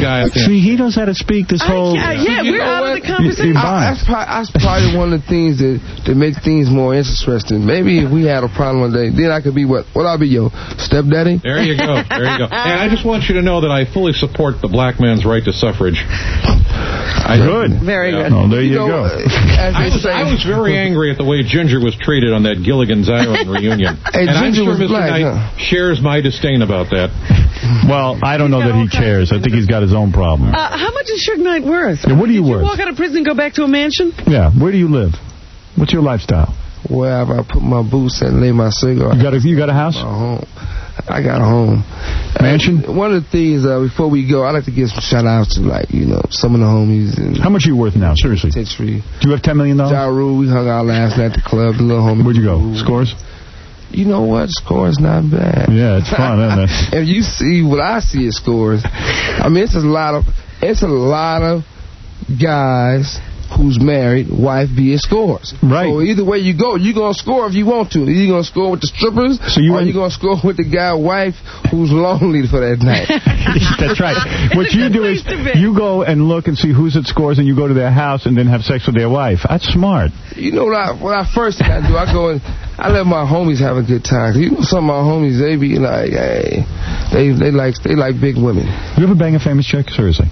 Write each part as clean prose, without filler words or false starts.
guy. See, he knows how to speak this whole... we're out of the conversation. That's probably one of the things that make things more interesting. Maybe if we had a problem one day, then I could be what I'll be, your stepdaddy? There you go. And I just want you to know that I fully support the black man's right to suffrage. Good. Very good. Oh, there you go. I was very angry at the way Ginger was treated on that Gilligan's Island reunion. And I'm sure was Mr. black, Knight shares my disdain about that. Well, I don't know that he cares. I think he's got his own problem. How much is Suge Knight worth? Yeah, what are you Did worth? you walk out of prison and go back to a mansion? Yeah, where do you live? What's your lifestyle? Wherever I put my boots and lay my cigar. You got a house? I got a home. Mansion? One of the things, before we go, I like to give some shout-outs to, some of the homies. And how much are you worth now, seriously? Do you have $10 million? Ja Rule, we hung out last night at the club, the little homie. Where'd you go? Scores? You know what? Scores not bad. Yeah, it's fun, isn't it? If you see what I see as Scores, I mean, it's a lot of guys who's married, wife be at Scores. Right. So either way you go, you're going to score if you want to. Either you're going to score with the strippers, or you're going to score with the guy's wife who's lonely for that night. That's right. What you do is you go and look and see who's at Scores, and you go to their house and then have sex with their wife. That's smart. You know what I first thing I do, I go and I let my homies have a good time. You know, some of my homies, they be like, hey, they like big women. You ever bang a famous chick? Seriously.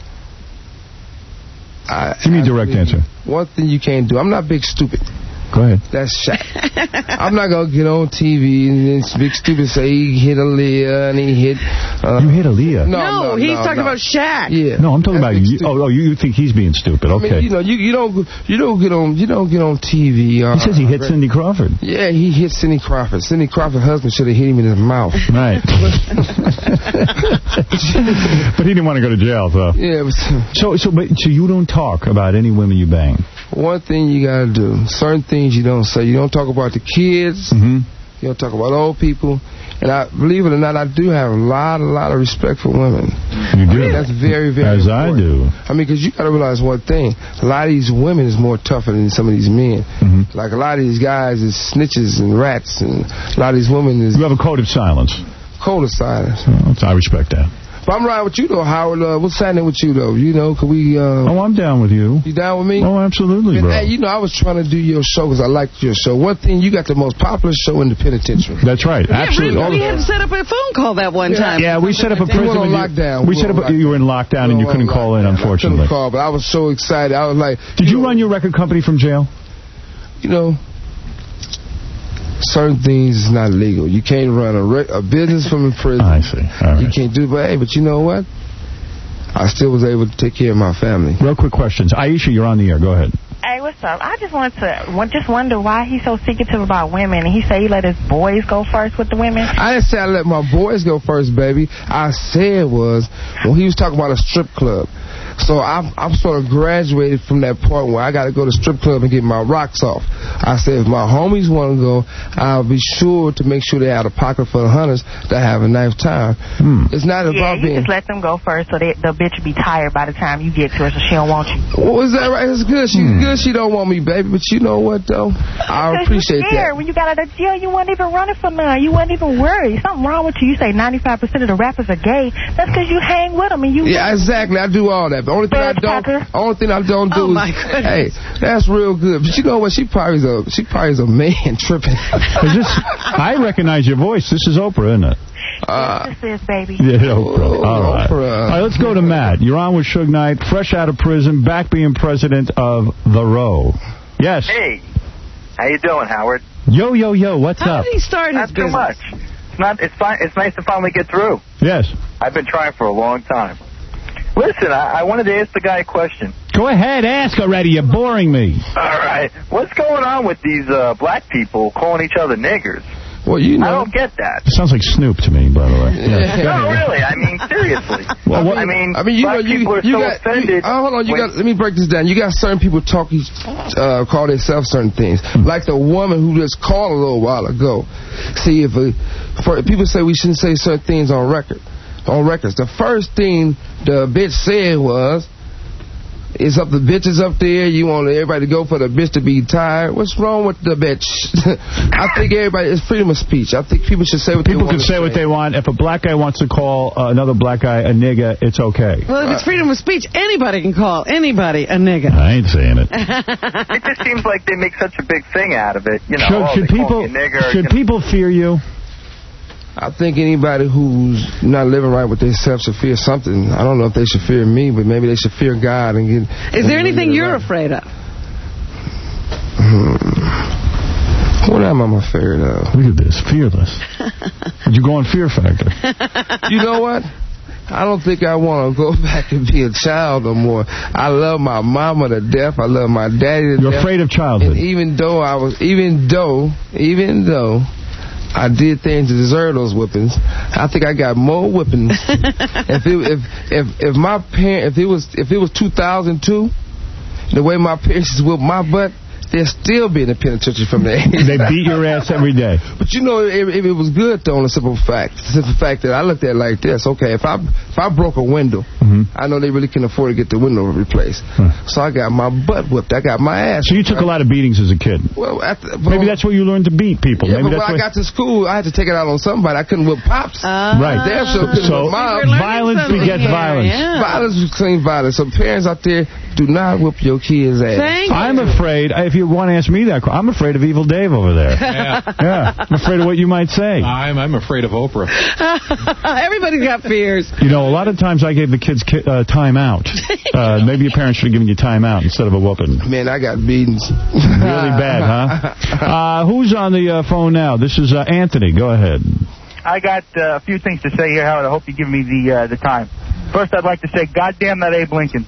Give me a direct answer. One thing you can't do. I'm not big stupid. Go ahead. That's Shaq. I'm not going to get on TV and then Big Stupid say he hit Aaliyah and he hit... you hit Aaliyah? No, he's talking about Shaq. Yeah. No, I'm talking about you. Oh, you think he's being stupid. Okay. I mean, you don't get on TV. He says he hit Cindy Crawford. Yeah, he hit Cindy Crawford. Cindy Crawford's husband should have hit him in his mouth. Right. But he didn't want to go to jail, so. Yeah. So you don't talk about any women you bang? One thing you got to do, certain things you don't say. You don't talk about the kids. Mm-hmm. You don't talk about old people. And believe it or not, I do have a lot of respect for women. You do? That's very, very As important. I do. I mean, because you got to realize one thing. A lot of these women is more tougher than some of these men. Mm-hmm. Like a lot of these guys is snitches and rats. And a lot of these women is... You have a code of silence. Code of silence. I respect that. But I'm riding with you, though, Howard. What's happening with you, though? You know, could we... I'm down with you. You down with me? Oh, absolutely, bro. Hey, I was trying to do your show because I liked your show. One thing, you got the most popular show in the penitentiary. That's right. Absolutely. We had to set up a phone call that one time. Yeah, we set up a prison. We were on lockdown. You were in lockdown and you couldn't call in, unfortunately. I couldn't call, but I was so excited. I was like... Did you run your record company from jail? You know... Certain things is not legal. You can't run a business from a prison. I see. All right. You can't do it. But you know what? I still was able to take care of my family. Real quick questions. Aisha, you're on the air. Go ahead. Hey, what's up? I just wanted to wonder why he's so secretive about women. And he said he let his boys go first with the women. I didn't say I let my boys go first, baby. I said was when he was talking about a strip club. So I'm sort of graduated from that point where I got to go to strip club and get my rocks off. I said if my homies want to go, I'll be sure to make sure they have a pocket for the hunters that have a nice time. It's not about being... Yeah, you just let them go first so the bitch will be tired by the time you get to her so she don't want you. Well, is that right? It's good. She's good. She don't want me, baby. But you know what, though? I appreciate that. When you got out of jail, you weren't even running for none. You weren't even worried. Something wrong with you. You say 95% of the rappers are gay. That's because you hang with them. And you. Yeah, exactly. I do all that. The only thing I don't do is, hey, that's real good. But you know what? She probably is a man tripping. I recognize your voice. This is Oprah, isn't it? This is, baby. Yeah, Oprah. All right. Oprah. All right, let's go to Matt. You're on with Suge Knight, fresh out of prison, back being president of The Row. Yes. Hey. How you doing, Howard? Yo, what's up? How did he start his business? Not too much. It's nice to finally get through. Yes. I've been trying for a long time. Listen, I wanted to ask the guy a question. Go ahead, ask already. You're boring me. All right. What's going on with these black people calling each other niggers? Well, you know. I don't get that. It sounds like Snoop to me, by the way. Yeah. No, really. I mean, seriously. Well, I mean, you black know, people are so offended. Hold on. Let me break this down. You got certain people call themselves certain things. Like the woman who just called a little while ago. See, if people say we shouldn't say certain things on records. The first thing the bitch said was, It's up the bitches up there. You want everybody to go for the bitch to be tired. What's wrong with the bitch? I think it's freedom of speech. I think people should say what they want. People can say what they want. If a black guy wants to call another black guy a nigga, it's okay. Well, if it's freedom of speech, anybody can call anybody a nigga. I ain't saying it. It just seems like they make such a big thing out of it. You know, should people fear you? I think anybody who's not living right with themselves should fear something. I don't know if they should fear me, but maybe they should fear God. Is there anything you're afraid of? What am I afraid of? Look at this, fearless. Would you go on Fear Factor? You know what? I don't think I want to go back and be a child no more. I love my mama to death. I love my daddy to death. You're afraid of childhood. And even though I did things to deserve those whippings, I think I got more whippings. if it was 2002, the way my parents whipped my butt, they'd still be in the penitentiary from there. They beat your ass every day. But you know, if it was good, though, on the simple fact that I looked at it like this. Okay, if I broke a window, I know they really can afford to get the window replaced. So I got my butt whipped. I got my ass. So you took a lot of beatings as a kid. Well, maybe that's where you learned to beat people. Yeah, maybe but when I got to school, I had to take it out on somebody. I couldn't whip pops. Right. So violence begets violence. Yeah. Violence became violence. So parents out there, do not whip your kids' ass. I'm afraid, if you want to ask me that, I'm afraid of Evil Dave over there. Yeah. I'm afraid of what you might say. I'm afraid of Oprah. Everybody's got fears. You know, a lot of times I gave the kids time out. Maybe your parents should have given you time out instead of a whooping. Man, I got beatings. Really bad, huh? Who's on the phone now? This is Anthony. Go ahead. I got a few things to say here, Howard. I hope you give me the time. First, I'd like to say, goddamn that Abe Lincoln.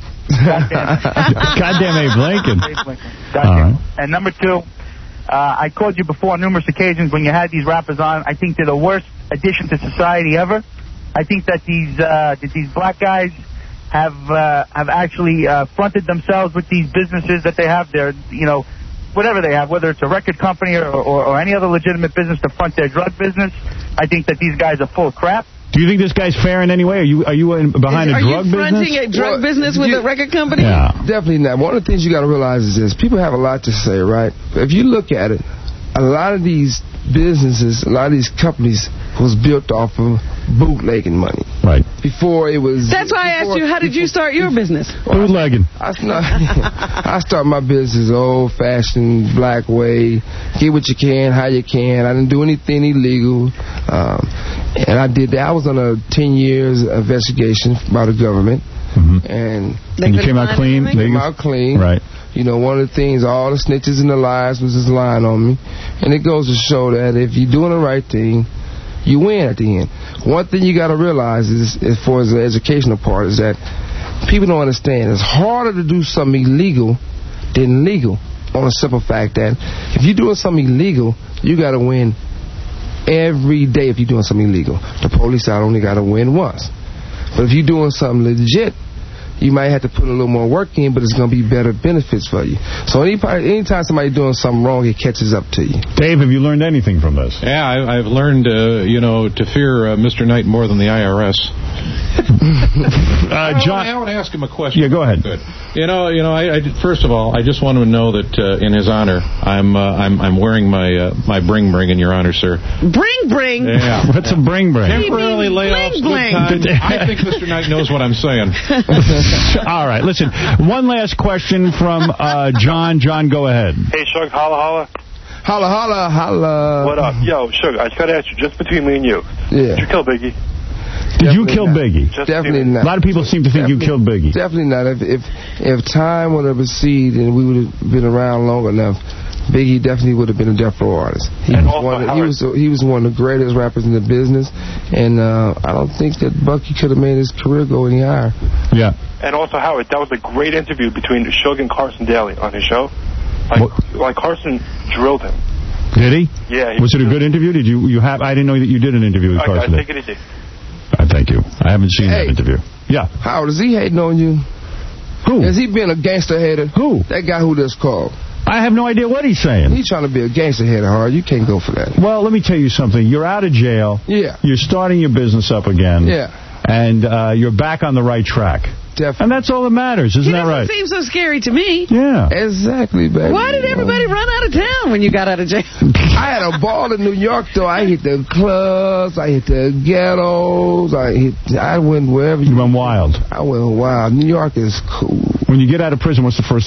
Goddamn Abe Lincoln. Goddamn. And number two, I called you before on numerous occasions when you had these rappers on. I think they're the worst addition to society ever. I think that these black guys have actually fronted themselves with these businesses that they have. They're, whatever they have, whether it's a record company or any other legitimate business to front their drug business. I think that these guys are full of crap. Do you think this guy's fair in any way? Are you behind a drug business? Are you fronting a drug business with a record company? Yeah. Definitely not. One of the things you got to realize is this. People have a lot to say, right? If you look at it, a lot of these businesses, a lot of these companies was built off of bootlegging money. Right. Before it was... That's why I asked you, how did you start your business? Bootlegging. I started my business old-fashioned, black way. Get what you can, how you can. I didn't do anything illegal. And I did that. I was on a 10 years investigation by the government. And you came out clean? Came out clean. Right. You know, one of the things, all the snitches and the lies was just lying on me. And it goes to show that if you're doing the right thing, you win at the end. One thing you got to realize is, as far as the educational part, is that people don't understand. It's harder to do something illegal than legal, on a simple fact that if you're doing something illegal, you got to win every day if you're doing something illegal. The police out only got to win once. But if you're doing something legit, you might have to put a little more work in, but it's going to be better benefits for you. So anytime somebody's doing something wrong, it catches up to you. Dave, have you learned anything from this? Yeah, I've learned, to fear Mr. Knight more than the IRS. John, I want to ask him a question. Yeah, go ahead. Good. First of all, I just want to know that in his honor, I'm wearing my bring in your honor, sir. Bring? Yeah. What's a bring? Temporarily layoffs. I think Mr. Knight knows what I'm saying. All right, listen. One last question from John. John, go ahead. Hey, Shug, holla. Holla, holla, holla. What up? Yo, Shug, I just got to ask you, just between me and you. Yeah. Did you kill Biggie? Did you kill Biggie? Definitely not. A lot of people seem to think you killed Biggie. Definitely not. If time would have proceeded and we would have been around long enough, Biggie definitely would have been a death row artist. He was one of the greatest rappers in the business, and I don't think that Bucky could have made his career go any higher. Yeah. And also, Howard, that was a great interview between Shug and Carson Daly on his show. Like Carson drilled him. Did he? Yeah. Was it a good interview? Did you have? I didn't know that you did an interview with Carson. I think it did. Thank you. I haven't seen that interview. Yeah. Howard, is he hating on you? Who? Has he been a gangster hater? Who? That guy who just called. I have no idea what he's saying. He's trying to be a gangster hater, Howard. You can't go for that. Well, let me tell you something. You're out of jail. Yeah. You're starting your business up again. Yeah. And you're back on the right track. Definitely. And that's all that matters, isn't that right? It doesn't seem so scary to me. Yeah. Exactly, baby. Why did everybody run out of town when you got out of jail? I had a ball in New York, though. I hit the clubs. I hit the ghettos. I went wherever. You went wild. I went wild. New York is cool. When you get out of prison, what's the first